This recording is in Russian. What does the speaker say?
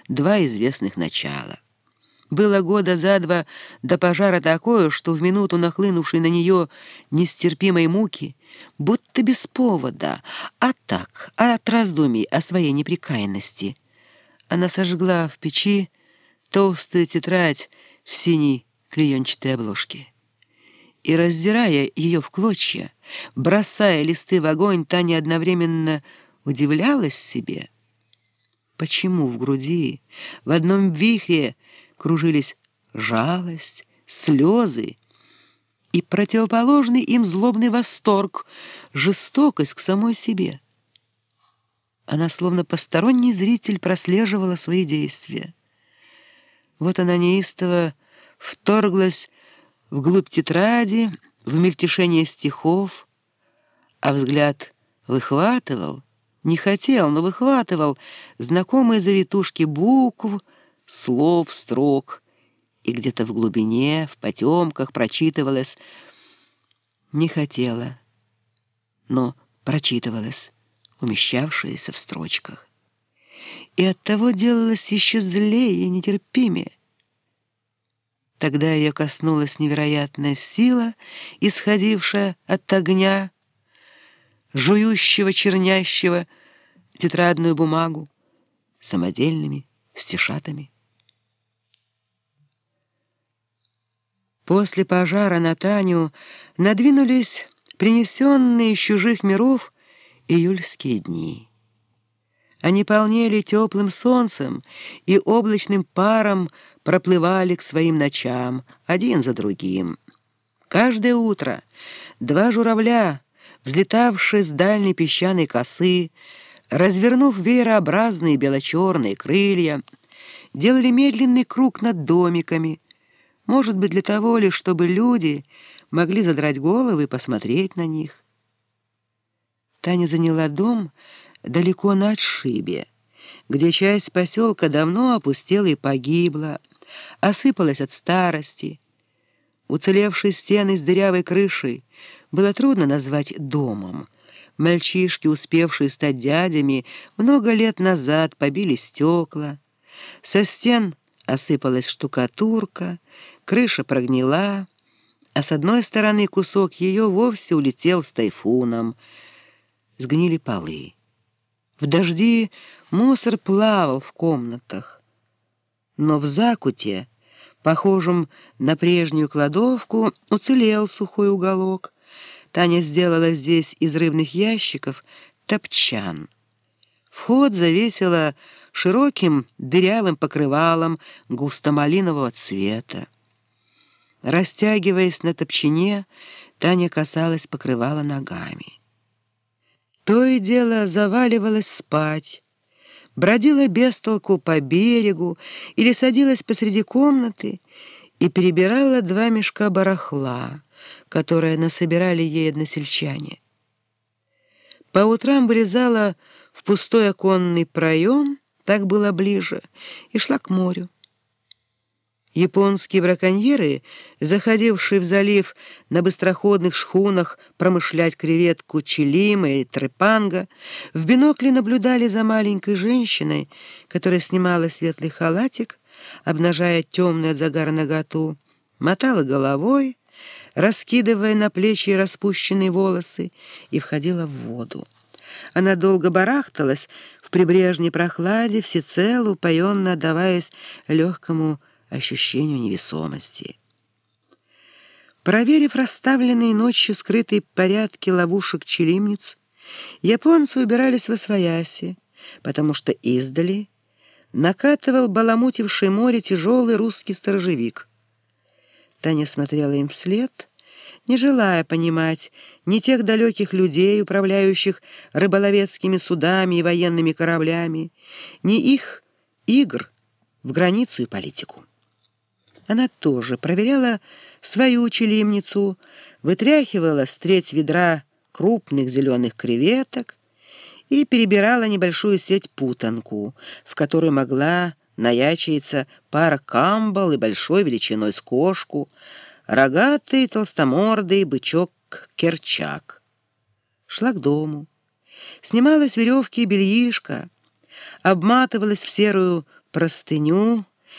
два известных начала. Было года за два до пожара такое, что в минуту нахлынувшей на нее нестерпимой муки, будто без повода, а так, от раздумий о своей непрекаянности, она сожгла в печи толстую тетрадь в синей клеенчатой обложке. И, раздирая ее в клочья, бросая листы в огонь, Таня одновременно удивлялась себе, почему в груди в одном вихре кружились жалость, слезы и противоположный им злобный восторг, жестокость к самой себе. Она, словно посторонний зритель, прослеживала свои действия. Вот она неистово вторглась вглубь тетради, в мельтешение стихов, а взгляд выхватывал, не хотел, но выхватывал знакомые завитушки букв, слов, строк, и где-то в глубине, в потемках прочитывалось, не хотела, но прочитывалось, умещавшееся в строчках. И оттого делалось еще злее и нетерпимее. Тогда ее коснулась невероятная сила, исходившая от огня, жующего, чернящего тетрадную бумагу самодельными стишатами. После пожара на Таню надвинулись принесенные из чужих миров июльские дни. Они полнели теплым солнцем и облачным паром проплывали к своим ночам, один за другим. Каждое утро два журавля, взлетавшие с дальней песчаной косы, развернув веерообразные бело-черные крылья, делали медленный круг над домиками, может быть, для того лишь, чтобы люди могли задрать головы и посмотреть на них. Таня заняла дом далеко на отшибе, где часть поселка давно опустела и погибла, осыпалась от старости. Уцелевшие стены с дырявой крышей было трудно назвать домом. Мальчишки, успевшие стать дядями, много лет назад побили стекла. Со стен осыпалась штукатурка, крыша прогнила, а с одной стороны кусок ее вовсе улетел с тайфуном. Сгнили полы. В дожди мусор плавал в комнатах. Но в закуте, похожем на прежнюю кладовку, уцелел сухой уголок. Таня сделала здесь из рыбных ящиков топчан. Вход завесила широким дырявым покрывалом густо-малинового цвета. Растягиваясь на топчине, Таня касалась покрывала ногами. То и дело заваливалась спать, бродила без толку по берегу или садилась посреди комнаты и перебирала два мешка барахла, которые насобирали ей односельчане. По утрам вылезала в пустой оконный проем, так было ближе, и шла к морю. Японские браконьеры, заходившие в залив на быстроходных шхунах промышлять креветку чилима и трепанга, в бинокле наблюдали за маленькой женщиной, которая снимала светлый халатик, обнажая темную от загара наготу, мотала головой, раскидывая на плечи распущенные волосы, и входила в воду. Она долго барахталась в прибрежной прохладе, всецело упоенно отдаваясь легкому ощущению невесомости. Проверив расставленные ночью скрытые порядки ловушек-челимниц, японцы убирались восвояси, потому что издали накатывал баламутивший море тяжелый русский сторожевик. Таня смотрела им вслед, не желая понимать ни тех далеких людей, управляющих рыболовецкими судами и военными кораблями, ни их игр в границу и политику. Она тоже проверяла свою челимницу, вытряхивала с треть ведра крупных зеленых креветок и перебирала небольшую сеть-путанку, в которой могла наячиться пара камбал и большой величиной с кошку, рогатый толстомордый бычок-керчак. Шла к дому, снимала с веревки бельишко, обматывалась в серую простыню